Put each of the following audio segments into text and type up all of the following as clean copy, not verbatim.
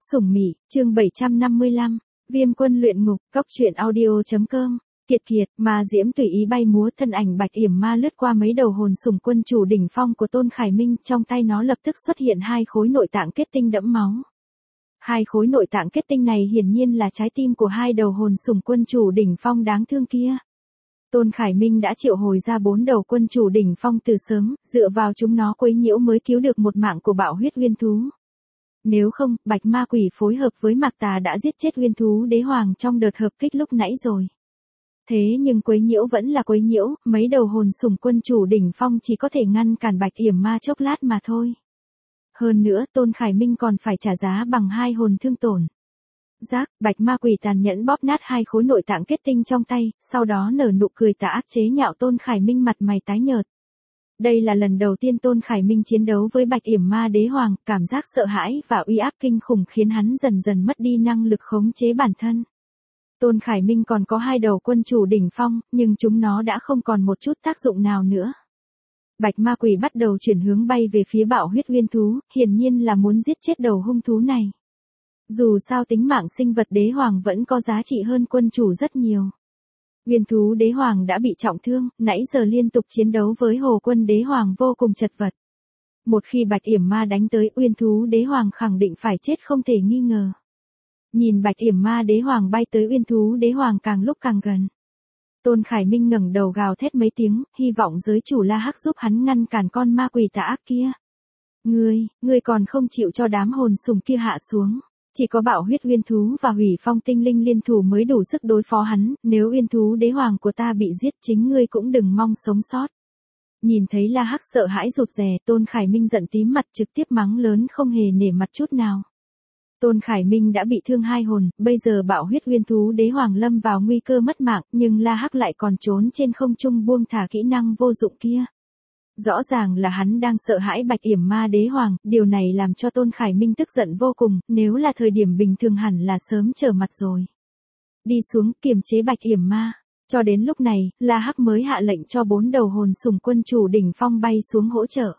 Sủng Mị, chương 755, Viêm Quân luyện ngục, Cóc truyện audio.com. Kiệt, ma diễm tùy ý bay múa, thân ảnh Bạch Yểm Ma lướt qua mấy đầu hồn sủng quân chủ đỉnh phong của Tôn Khải Minh, trong tay nó lập tức xuất hiện hai khối nội tạng kết tinh đẫm máu. Hai khối nội tạng kết tinh này hiển nhiên là trái tim của hai đầu hồn sủng quân chủ đỉnh phong đáng thương kia. Tôn Khải Minh đã triệu hồi ra 4 đầu quân chủ đỉnh phong từ sớm, dựa vào chúng nó quấy nhiễu mới cứu được một mạng của bạo huyết uyên thú. Nếu không, Bạch Ma Quỷ phối hợp với Mạc Tà đã giết chết uyên thú đế hoàng trong đợt hợp kích lúc nãy rồi. Thế nhưng quấy nhiễu vẫn là quấy nhiễu, mấy đầu hồn sủng quân chủ đỉnh phong chỉ có thể ngăn cản Bạch Yểm Ma chốc lát mà thôi. Hơn nữa, Tôn Khải Minh còn phải trả giá bằng 2 hồn thương tổn. Bạch Ma Quỷ tàn nhẫn bóp nát 2 khối nội tạng kết tinh trong tay, sau đó nở nụ cười tà ác chế nhạo Tôn Khải Minh, mặt mày tái nhợt. Đây là lần đầu tiên Tôn Khải Minh chiến đấu với Bạch Yểm Ma đế hoàng, cảm giác sợ hãi và uy áp kinh khủng khiến hắn dần dần mất đi năng lực khống chế bản thân. Tôn Khải Minh còn có 2 đầu quân chủ đỉnh phong, nhưng chúng nó đã không còn một chút tác dụng nào nữa. Bạch Ma Quỷ bắt đầu chuyển hướng bay về phía bạo huyết uyên thú, hiển nhiên là muốn giết chết đầu hung thú này. Dù sao tính mạng sinh vật đế hoàng vẫn có giá trị hơn quân chủ rất nhiều. Uyên thú đế hoàng đã bị trọng thương, nãy giờ liên tục chiến đấu với hồ quân đế hoàng vô cùng chật vật. Một khi Bạch Yểm Ma đánh tới, uyên thú đế hoàng khẳng định phải chết không thể nghi ngờ. Nhìn Bạch Yểm Ma đế hoàng bay tới uyên thú đế hoàng càng lúc càng gần. Tôn Khải Minh ngẩng đầu gào thét mấy tiếng, hy vọng giới chủ La Hắc giúp hắn ngăn cản con ma quỷ tà ác kia. Ngươi còn không chịu cho đám hồn sủng kia hạ xuống. Chỉ có bạo huyết uyên thú và hủy phong tinh linh liên thủ mới đủ sức đối phó hắn, nếu uyên thú đế hoàng của ta bị giết chính ngươi cũng đừng mong sống sót. Nhìn thấy La Hắc sợ hãi rụt rè, Tôn Khải Minh giận tím mặt trực tiếp mắng lớn không hề nể mặt chút nào. Tôn Khải Minh đã bị thương 2 hồn, bây giờ bạo huyết uyên thú đế hoàng lâm vào nguy cơ mất mạng, nhưng La Hắc lại còn trốn trên không trung buông thả kỹ năng vô dụng kia. Rõ ràng là hắn đang sợ hãi Bạch Yểm Ma đế hoàng, điều này làm cho Tôn Khải Minh tức giận vô cùng, nếu là thời điểm bình thường hẳn là sớm trở mặt rồi. Đi xuống kiềm chế Bạch Yểm Ma. Cho đến lúc này, La Hắc mới hạ lệnh cho 4 đầu hồn sủng quân chủ đỉnh phong bay xuống hỗ trợ.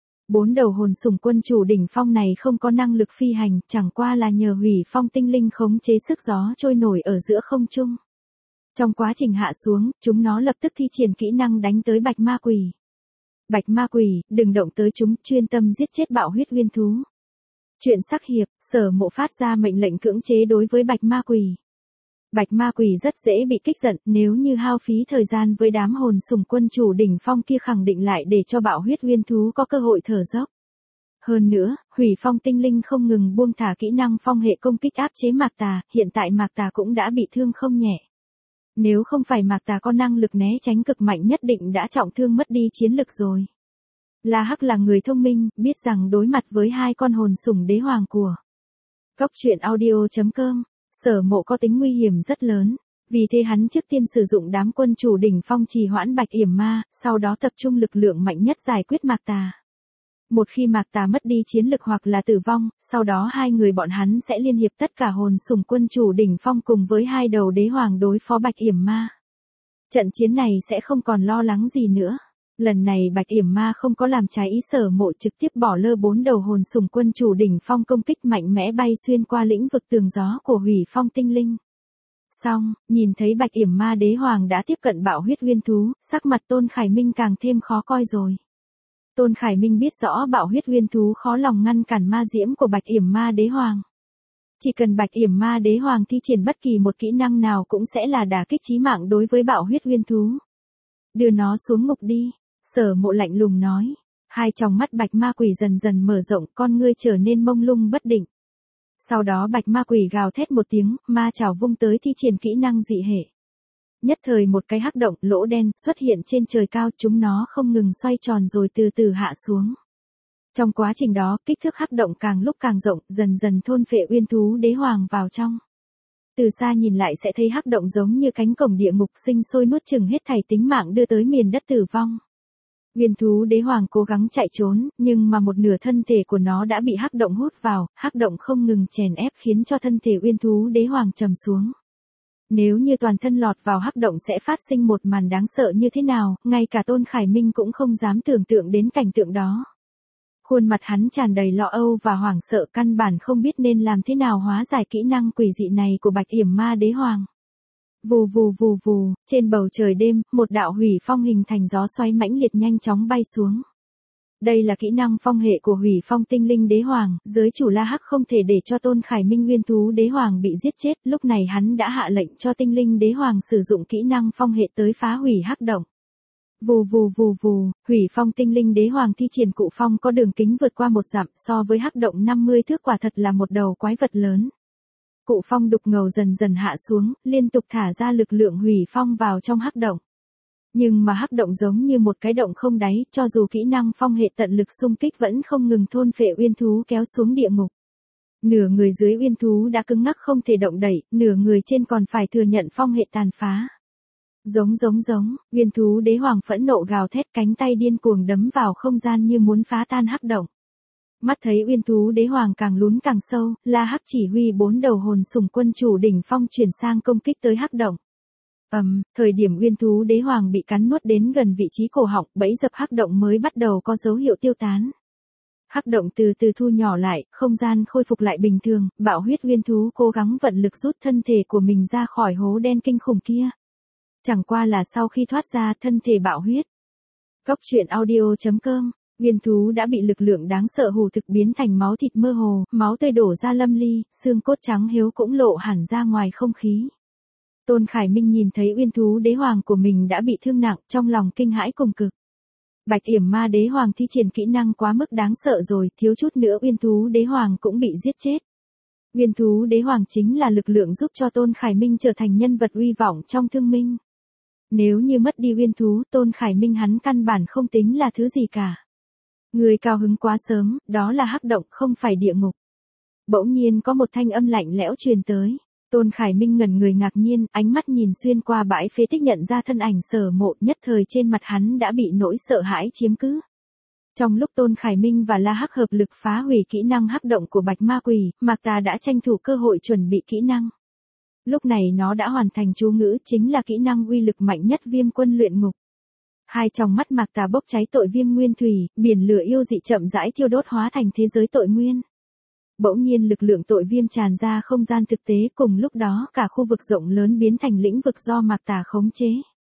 4 đầu hồn sủng quân chủ đỉnh phong này không có năng lực phi hành, chẳng qua là nhờ hủy phong tinh linh khống chế sức gió trôi nổi ở giữa không trung. Trong quá trình hạ xuống, chúng nó lập tức thi triển kỹ năng đánh tới Bạch Ma Quỷ. Bạch Ma Quỷ, đừng động tới chúng, chuyên tâm giết chết bạo huyết uyên thú. Chuyện sắc hiệp, Sở Mộ phát ra mệnh lệnh cưỡng chế đối với Bạch Ma Quỷ. Bạch Ma Quỷ rất dễ bị kích giận, nếu như hao phí thời gian với đám hồn sủng quân chủ đỉnh phong kia khẳng định lại để cho bạo huyết uyên thú có cơ hội thở dốc. Hơn nữa, hủy phong tinh linh không ngừng buông thả kỹ năng phong hệ công kích áp chế Mạc Tà, hiện tại Mạc Tà cũng đã bị thương không nhẹ. Nếu không phải Mạc Tà có năng lực né tránh cực mạnh nhất định đã trọng thương mất đi chiến lực rồi. La Hắc là người thông minh, biết rằng đối mặt với 2 con hồn sủng đế hoàng của Cóc truyện audio.com, Sở Mộ có tính nguy hiểm rất lớn, vì thế hắn trước tiên sử dụng đám quân chủ đỉnh phong trì hoãn Bạch Yểm Ma, sau đó tập trung lực lượng mạnh nhất giải quyết Mạc Tà. Một khi Mạc Tà mất đi chiến lực hoặc là tử vong, sau đó 2 người bọn hắn sẽ liên hiệp tất cả hồn sủng quân chủ đỉnh phong cùng với 2 đầu đế hoàng đối phó Bạch Yểm Ma. Trận chiến này sẽ không còn lo lắng gì nữa. Lần này Bạch Yểm Ma không có làm trái ý Sở Mộ, trực tiếp bỏ lơ 4 đầu hồn sủng quân chủ đỉnh phong công kích mạnh mẽ bay xuyên qua lĩnh vực tường gió của hủy phong tinh linh. Xong, nhìn thấy Bạch Yểm Ma đế hoàng đã tiếp cận bạo huyết uyên thú, sắc mặt Tôn Khải Minh càng thêm khó coi rồi. Tôn Khải Minh biết rõ bạo huyết uyên thú khó lòng ngăn cản ma diễm của Bạch Yểm Ma đế hoàng. Chỉ cần Bạch Yểm Ma đế hoàng thi triển bất kỳ một kỹ năng nào cũng sẽ là đả kích chí mạng đối với bạo huyết uyên thú. Đưa nó xuống ngục đi, Sở Mộ lạnh lùng nói. 2 tròng mắt Bạch Ma Quỷ dần dần mở rộng, con ngươi trở nên mông lung bất định. Sau đó Bạch Ma Quỷ gào thét một tiếng, ma chảo vung tới thi triển kỹ năng dị hệ. Nhất thời một cái hắc động, lỗ đen, xuất hiện trên trời cao, chúng nó không ngừng xoay tròn rồi từ từ hạ xuống. Trong quá trình đó, kích thước hắc động càng lúc càng rộng, dần dần thôn phệ uyên thú đế hoàng vào trong. Từ xa nhìn lại sẽ thấy hắc động giống như cánh cổng địa ngục sinh sôi nuốt chửng hết thảy tính mạng đưa tới miền đất tử vong. Uyên thú đế hoàng cố gắng chạy trốn, nhưng mà một nửa thân thể của nó đã bị hắc động hút vào, hắc động không ngừng chèn ép khiến cho thân thể uyên thú đế hoàng trầm xuống. Nếu như toàn thân lọt vào hắc động sẽ phát sinh một màn đáng sợ như thế nào, ngay cả Tôn Khải Minh cũng không dám tưởng tượng đến cảnh tượng đó. Khuôn mặt hắn tràn đầy lo âu và hoảng sợ, căn bản không biết nên làm thế nào hóa giải kỹ năng quỷ dị này của Bạch Yểm Ma Đế Hoàng. Vù vù vù vù, trên bầu trời đêm, một đạo hủy phong hình thành gió xoáy mãnh liệt nhanh chóng bay xuống. Đây là kỹ năng phong hệ của hủy phong tinh linh đế hoàng, giới chủ La Hắc không thể để cho Tôn Khải Minh nguyên thú đế hoàng bị giết chết, lúc này hắn đã hạ lệnh cho tinh linh đế hoàng sử dụng kỹ năng phong hệ tới phá hủy hắc động. Vù vù vù vù, hủy phong tinh linh đế hoàng thi triển cụ phong có đường kính vượt qua 1 dặm, so với hắc động 50 thước quả thật là một đầu quái vật lớn. Cụ phong đục ngầu dần dần hạ xuống, liên tục thả ra lực lượng hủy phong vào trong hắc động. Nhưng mà hắc động giống như một cái động không đáy, cho dù kỹ năng phong hệ tận lực xung kích vẫn không ngừng thôn phệ uyên thú kéo xuống địa ngục. Nửa người dưới uyên thú đã cứng ngắc không thể động đẩy, nửa người trên còn phải thừa nhận phong hệ tàn phá. Giống, uyên thú đế hoàng phẫn nộ gào thét, cánh tay điên cuồng đấm vào không gian như muốn phá tan hắc động. Mắt thấy uyên thú đế hoàng càng lún càng sâu, La Hắc chỉ huy 4 đầu hồn sủng quân chủ đỉnh phong chuyển sang công kích tới hắc động. Thời điểm uyên thú đế hoàng bị cắn nuốt đến gần vị trí cổ họng, bẫy dập hắc động mới bắt đầu có dấu hiệu tiêu tán. Hắc động từ từ thu nhỏ lại, không gian khôi phục lại bình thường, bạo huyết uyên thú cố gắng vận lực rút thân thể của mình ra khỏi hố đen kinh khủng kia. Chẳng qua là sau khi thoát ra, thân thể bạo huyết. Góc truyện audio.com, uyên thú đã bị lực lượng đáng sợ hù thực biến thành máu thịt mơ hồ, máu tươi đổ ra lâm ly, xương cốt trắng hiếu cũng lộ hẳn ra ngoài không khí. Tôn Khải Minh nhìn thấy uyên thú đế hoàng của mình đã bị thương nặng, trong lòng kinh hãi cùng cực. Bạch Yểm Ma Đế Hoàng thi triển kỹ năng quá mức đáng sợ rồi, thiếu chút nữa uyên thú đế hoàng cũng bị giết chết. Uyên thú đế hoàng chính là lực lượng giúp cho Tôn Khải Minh trở thành nhân vật uy vọng trong thương minh. Nếu như mất đi uyên thú, Tôn Khải Minh hắn căn bản không tính là thứ gì cả. Người cao hứng quá sớm, đó là hắc động không phải địa ngục. Bỗng nhiên có một thanh âm lạnh lẽo truyền tới. Tôn Khải Minh ngẩn người ngạc nhiên, ánh mắt nhìn xuyên qua bãi phế tích nhận ra thân ảnh Sở Mộ, nhất thời trên mặt hắn đã bị nỗi sợ hãi chiếm cứ. Trong lúc Tôn Khải Minh và La Hắc hợp lực phá hủy kỹ năng hắc động của Bạch Ma Quỷ, Mạc Tà đã tranh thủ cơ hội chuẩn bị kỹ năng. Lúc này nó đã hoàn thành chú ngữ, chính là kỹ năng uy lực mạnh nhất Viêm Quân Luyện Ngục. Hai tròng mắt Mạc Tà bốc cháy tội viêm nguyên thủy, biển lửa yêu dị chậm rãi thiêu đốt hóa thành thế giới tội nguyên. Bỗng nhiên lực lượng tội viêm tràn ra không gian thực tế, cùng lúc đó cả khu vực rộng lớn biến thành lĩnh vực do Mạc Tà khống chế.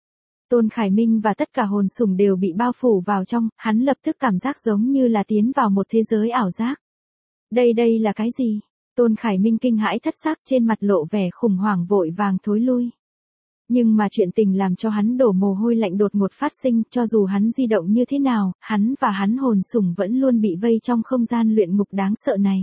Tôn Khải Minh và tất cả hồn sủng đều bị bao phủ vào trong, hắn lập tức cảm giác giống như là tiến vào một thế giới ảo giác. Đây là cái gì? Tôn Khải Minh kinh hãi thất xác, trên mặt lộ vẻ khủng hoảng vội vàng thối lui. Nhưng mà chuyện tình làm cho hắn đổ mồ hôi lạnh đột ngột phát sinh, cho dù hắn di động như thế nào, hắn và hắn hồn sủng vẫn luôn bị vây trong không gian luyện ngục đáng sợ này.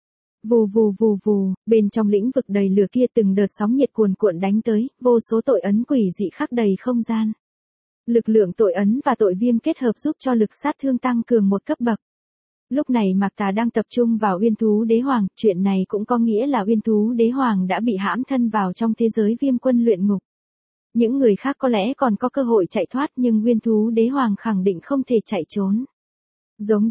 Vù vù vù vù, bên trong lĩnh vực đầy lửa kia từng đợt sóng nhiệt cuồn cuộn đánh tới, vô số tội ấn quỷ dị khắc đầy không gian. Lực lượng tội ấn và tội viêm kết hợp giúp cho lực sát thương tăng cường một cấp bậc. Lúc này Mạc Tà đang tập trung vào uyên thú đế hoàng, chuyện này cũng có nghĩa là uyên thú đế hoàng đã bị hãm thân vào trong thế giới Viêm Quân Luyện Ngục. Những người khác có lẽ còn có cơ hội chạy thoát, nhưng uyên thú đế hoàng khẳng định không thể chạy trốn. Giống.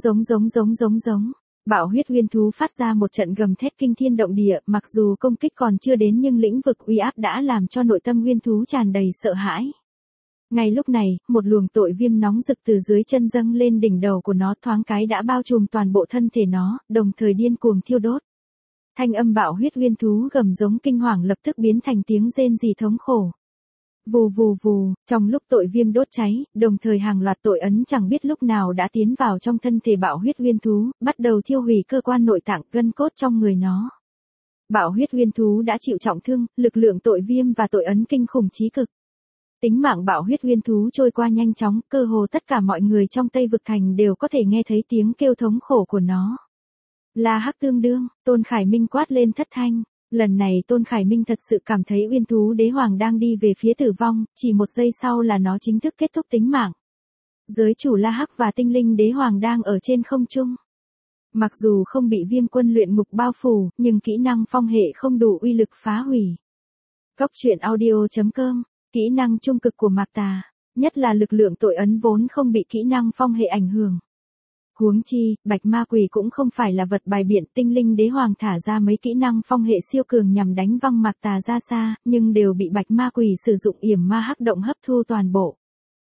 Bạo huyết uyên thú phát ra một trận gầm thét kinh thiên động địa, mặc dù công kích còn chưa đến nhưng lĩnh vực uy áp đã làm cho nội tâm uyên thú tràn đầy sợ hãi. Ngay lúc này, một luồng tội viêm nóng rực từ dưới chân dâng lên đỉnh đầu của nó, thoáng cái đã bao trùm toàn bộ thân thể nó, đồng thời điên cuồng thiêu đốt. Thanh âm bạo huyết uyên thú gầm giống kinh hoàng lập tức biến thành tiếng rên rỉ thống khổ. Vù vù vù, trong lúc tội viêm đốt cháy, đồng thời hàng loạt tội ấn chẳng biết lúc nào đã tiến vào trong thân thể bạo huyết uyên thú, bắt đầu thiêu hủy cơ quan nội tạng gân cốt trong người nó. Bạo huyết uyên thú đã chịu trọng thương, lực lượng tội viêm và tội ấn kinh khủng chí cực. Tính mạng bạo huyết uyên thú trôi qua nhanh chóng, cơ hồ tất cả mọi người trong Tây Vực Thành đều có thể nghe thấy tiếng kêu thống khổ của nó. La Hắc tương đương, Tôn Khải Minh quát lên thất thanh. Lần này Tôn Khải Minh thật sự cảm thấy uyên thú đế hoàng đang đi về phía tử vong, chỉ một giây sau là nó chính thức kết thúc tính mạng. Giới chủ La Hắc và tinh linh đế hoàng đang ở trên không trung. Mặc dù không bị Viêm Quân Luyện Ngục bao phủ, nhưng kỹ năng phong hệ không đủ uy lực phá hủy. Góc truyện audio.com, kỹ năng trung cực của Mạc Tà, nhất là lực lượng tội ấn vốn không bị kỹ năng phong hệ ảnh hưởng. Huống chi, Bạch Ma Quỷ cũng không phải là vật bài biện, tinh linh đế hoàng thả ra mấy kỹ năng phong hệ siêu cường nhằm đánh văng Mạc Tà ra xa, nhưng đều bị Bạch Ma Quỷ sử dụng yểm ma hắc động hấp thu toàn bộ.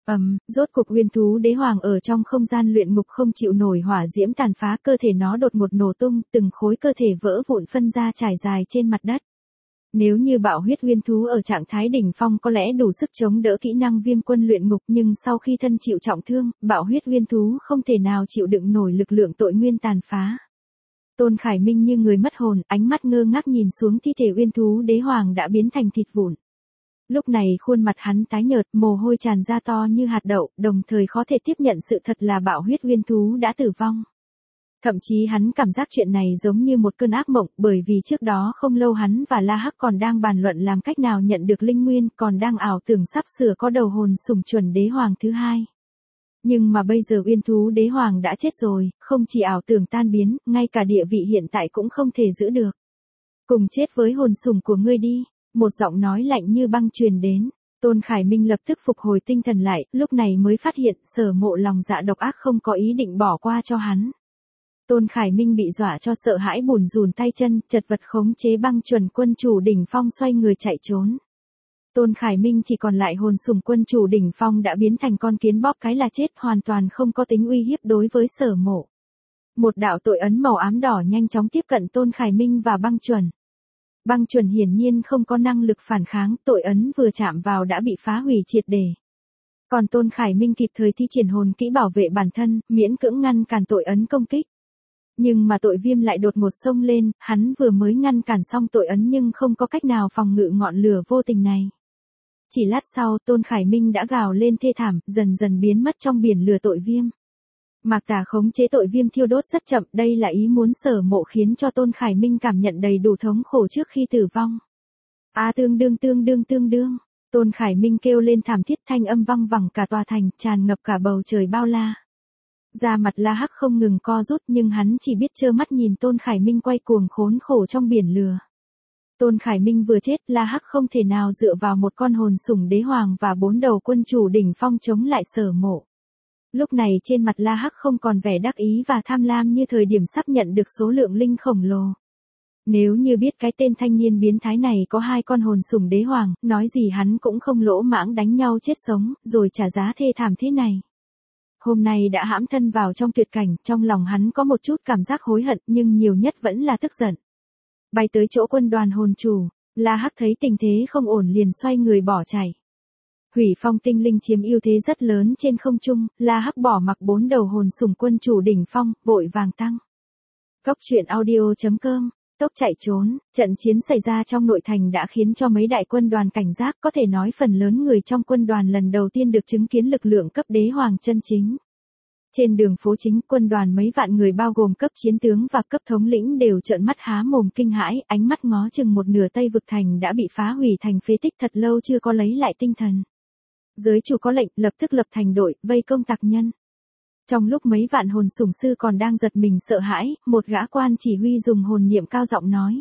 Rốt cục Uyên thú đế hoàng ở trong không gian luyện ngục không chịu nổi hỏa diễm tàn phá, cơ thể nó đột ngột nổ tung, từng khối cơ thể vỡ vụn phân ra trải dài trên mặt đất. Nếu như bạo huyết Uyên thú ở trạng thái đỉnh phong có lẽ đủ sức chống đỡ kỹ năng Viêm Quân luyện ngục, nhưng sau khi thân chịu trọng thương, bạo huyết Uyên thú không thể nào chịu đựng nổi lực lượng tội nguyên tàn phá. Tôn Khải Minh như người mất hồn, ánh mắt ngơ ngác nhìn xuống thi thể Uyên thú đế hoàng đã biến thành thịt vụn. Lúc này khuôn mặt hắn tái nhợt, mồ hôi tràn ra to như hạt đậu, đồng thời khó thể tiếp nhận sự thật là bạo huyết Uyên thú đã tử vong. Thậm chí hắn cảm giác chuyện này giống như một cơn ác mộng, bởi vì trước đó không lâu hắn và La Hắc còn đang bàn luận làm cách nào nhận được linh nguyên, còn đang ảo tưởng sắp sửa có đầu hồn sủng chuẩn đế hoàng thứ hai. Nhưng mà bây giờ Uyên thú đế hoàng đã chết rồi, không chỉ ảo tưởng tan biến, ngay cả địa vị hiện tại cũng không thể giữ được. Cùng chết với hồn sủng của ngươi đi, một giọng nói lạnh như băng truyền đến. Tôn Khải Minh lập tức phục hồi tinh thần lại, lúc này mới phát hiện Sở Mộ lòng dạ độc ác không có ý định bỏ qua cho hắn. Tôn Khải Minh bị dọa cho sợ hãi bùn rùn tay chân, chật vật khống chế băng chuẩn quân chủ đỉnh phong xoay người chạy trốn. Tôn Khải Minh chỉ còn lại hồn sủng quân chủ đỉnh phong đã biến thành con kiến bóp cái là chết, hoàn toàn không có tính uy hiếp đối với Sở Mộ. Một đạo tội ấn màu ám đỏ nhanh chóng tiếp cận Tôn Khải Minh và băng chuẩn. Băng chuẩn hiển nhiên không có năng lực phản kháng, tội ấn vừa chạm vào đã bị phá hủy triệt để. Còn Tôn Khải Minh kịp thời thi triển hồn kỹ bảo vệ bản thân, miễn cưỡng ngăn cản tội ấn công kích. Nhưng mà tội viêm lại đột ngột xông lên, hắn vừa mới ngăn cản xong tội ấn nhưng không có cách nào phòng ngự ngọn lửa vô tình này. Chỉ lát sau Tôn Khải Minh đã gào lên thê thảm, dần dần biến mất trong biển lửa tội viêm. Mạc Tà khống chế tội viêm thiêu đốt rất chậm, đây là ý muốn Sở Mộ khiến cho Tôn Khải Minh cảm nhận đầy đủ thống khổ trước khi tử vong. Tương đương. Tôn Khải Minh kêu lên thảm thiết, thanh âm vang vẳng cả tòa thành, tràn ngập cả bầu trời bao la. Da mặt La Hắc không ngừng co rút, nhưng hắn chỉ biết trơ mắt nhìn Tôn Khải Minh quay cuồng khốn khổ trong biển lửa. Tôn Khải Minh vừa chết, La Hắc không thể nào dựa vào một con hồn sủng đế hoàng và 4 đầu quân chủ đỉnh phong chống lại Sở Mộ. Lúc này trên mặt La Hắc không còn vẻ đắc ý và tham lam như thời điểm sắp nhận được số lượng linh khổng lồ. Nếu như biết cái tên thanh niên biến thái này có 2 con hồn sủng đế hoàng, nói gì hắn cũng không lỗ mãng đánh nhau chết sống, rồi trả giá thê thảm thế này. Hôm nay đã hãm thân vào trong tuyệt cảnh, trong lòng hắn có một chút cảm giác hối hận, nhưng nhiều nhất vẫn là tức giận. Bay tới chỗ quân đoàn hồn chủ, La Hắc thấy tình thế không ổn liền xoay người bỏ chạy. Hủy Phong tinh linh chiếm ưu thế rất lớn trên không trung, La Hắc bỏ mặc 4 đầu hồn sủng quân chủ đỉnh phong, vội vàng tăng. Góc truyện audio.com, tốc chạy trốn, trận chiến xảy ra trong nội thành đã khiến cho mấy đại quân đoàn cảnh giác, có thể nói phần lớn người trong quân đoàn lần đầu tiên được chứng kiến lực lượng cấp đế hoàng chân chính. Trên đường phố chính, quân đoàn mấy vạn người bao gồm cấp chiến tướng và cấp thống lĩnh đều trợn mắt há mồm kinh hãi, ánh mắt ngó chừng một nửa Tây vực thành đã bị phá hủy thành phế tích, thật lâu chưa có lấy lại tinh thần. Giới chủ có lệnh, lập tức lập thành đội, vây công tặc nhân. Trong lúc mấy vạn hồn sủng sư còn đang giật mình sợ hãi, một gã quan chỉ huy dùng hồn niệm cao giọng nói.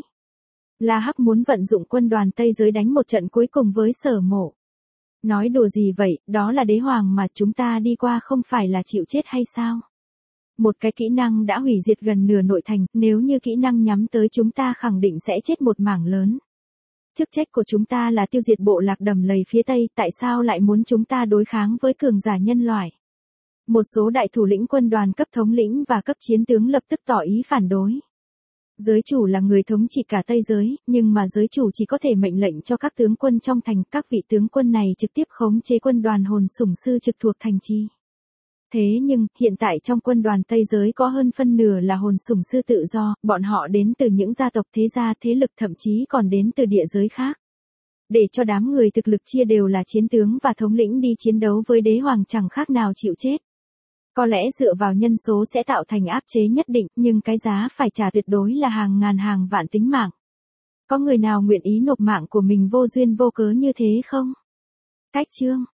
La Hắc muốn vận dụng quân đoàn Tây giới đánh một trận cuối cùng với Sở Mộ. Nói đùa gì vậy, đó là đế hoàng mà chúng ta đi qua không phải là chịu chết hay sao? Một cái kỹ năng đã hủy diệt gần nửa nội thành, nếu như kỹ năng nhắm tới chúng ta khẳng định sẽ chết một mảng lớn. Chức trách của chúng ta là tiêu diệt bộ lạc đầm lầy phía Tây, tại sao lại muốn chúng ta đối kháng với cường giả nhân loại? Một số đại thủ lĩnh quân đoàn cấp thống lĩnh và cấp chiến tướng lập tức tỏ ý phản đối. Giới chủ là người thống trị cả Tây giới, nhưng mà giới chủ chỉ có thể mệnh lệnh cho các tướng quân trong thành, các vị tướng quân này trực tiếp khống chế quân đoàn hồn sủng sư trực thuộc thành trì. Thế nhưng, hiện tại trong quân đoàn Tây giới có hơn phân nửa là hồn sủng sư tự do, bọn họ đến từ những gia tộc thế gia thế lực, thậm chí còn đến từ địa giới khác. Để cho đám người thực lực chia đều là chiến tướng và thống lĩnh đi chiến đấu với đế hoàng chẳng khác nào chịu chết. Có lẽ dựa vào nhân số sẽ tạo thành áp chế nhất định, nhưng cái giá phải trả tuyệt đối là hàng ngàn hàng vạn tính mạng. Có người nào nguyện ý nộp mạng của mình vô duyên vô cớ như thế không? Cách chương